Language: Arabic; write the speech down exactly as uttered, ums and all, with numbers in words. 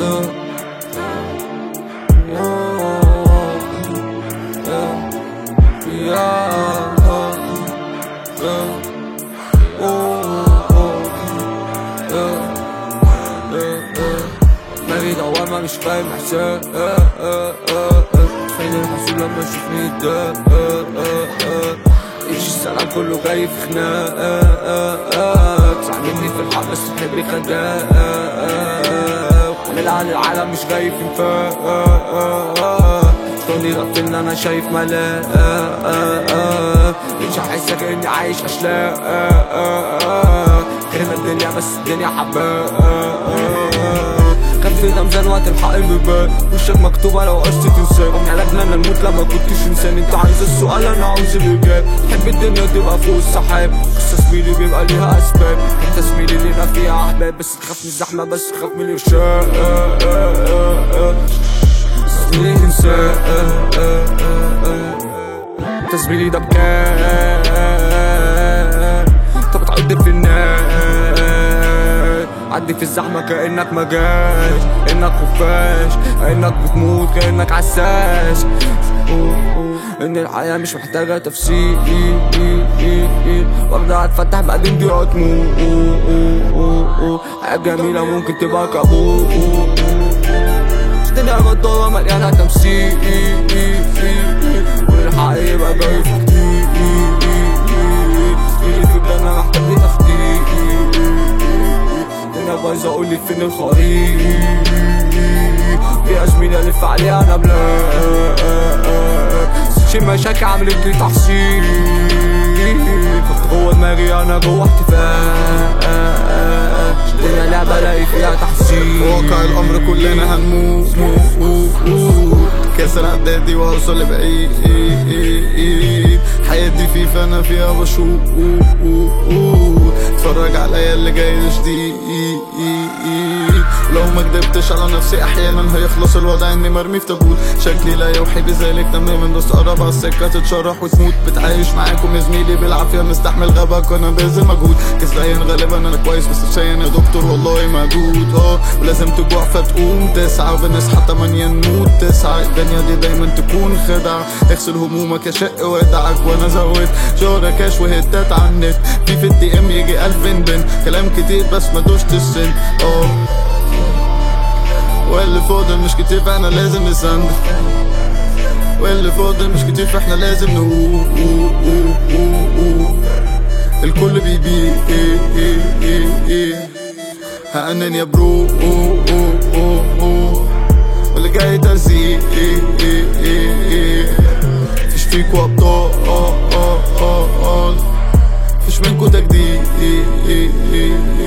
دماغي دوامة مش فاهم احساس، فين الحسود لما يشوفني يتضايق؟ ايش السلام كله جاي في خناق، صاحبتني في الحق بس تحبي خداق، وحاملها للعالم مش جاي في انفاق، توني غفلنا انا شايف ملاك، مش هحس كأني عايش اشلاق، كرهنا الدنيا بس الدنيا حباك، كان في غمزان وقت الحق البيبان، وشك مكتوبة لو قصتي تنساه، قوم علاجنا انا نموت لما كنتش انسان، انت عايز السؤال انا عاوز الاجابة، تحب الدنيا تبقى فوق السحاب، قصة زميلي بيبقى ليها اسباب، انت زميلي لينا فيها احباب، بس تخاف من الزحمة بس تخاف من الارشاد، زميلي تنساه، انت زميلي ده بكام، انت بتعد في النار، عدي في الزحمة كأنك مجاش، كأنك خفاش، كأنك بتموت، كأنك عساس، إن الحياة مش محتاجة تفسير، وابدأ اتفتح بعدين دي هتموت، حياة جميلة ممكن تبقى كابوس، الدنيا غدارة مليانة تمثيل، والحق يبقى جاي في كتير، اللي في الجنة محتاج لي تخطيط، الدنيا بايظة قولي فين الخريط، فيها زميلة الف عليها انا بلاك، شي مشاكل عملت لي تحصيل، كنت جوه دماغي انا جوه احتفال، الدنيا لعبة الاقي فيها تحصيل، واقع الامر كلنا هنموت، كسر عدادي واوصل لبعيد، حياتي في فانا فيها بشوق، اتفرج عليا اللي جاي جديد، لو ما كدبتش على نفسي احيانا هيخلص الوضع اني مرمي في تابوت، شكلي لا يوحي بذلك تماما، بس قرب على السكه تتشرح وتموت، بتعايش معاكم يا زميلي بالعافيه مستحمل غباك وانا باذل مجهود، كسبان غالبا انا كويس بس نفسيا يا دكتور والله موجود، اه ولازم تجوع فتقوم تسعى، وبنصحى تمانية نموت تسعة، الدنيا دي دايما تكون خدعه، اغسل همومك يا شق ودعك، وانا زود شهرة كاش وهدات على النت، في في الدي ام يجي الف بن، كلام كتير بس ما دوشت السن، اه واللي فاضل مش كتير فاحنا لازم نسند، واللي فاضل مش كتير فاحنا لازم نقول، الكل بيبيع ايه ايه ايه ايه هأنن يا برو، واللي جاي تزيق ايه ايه ايه ايه فيش فيكوا ابطال، فيش منكوا تجديد ايه ايه ايه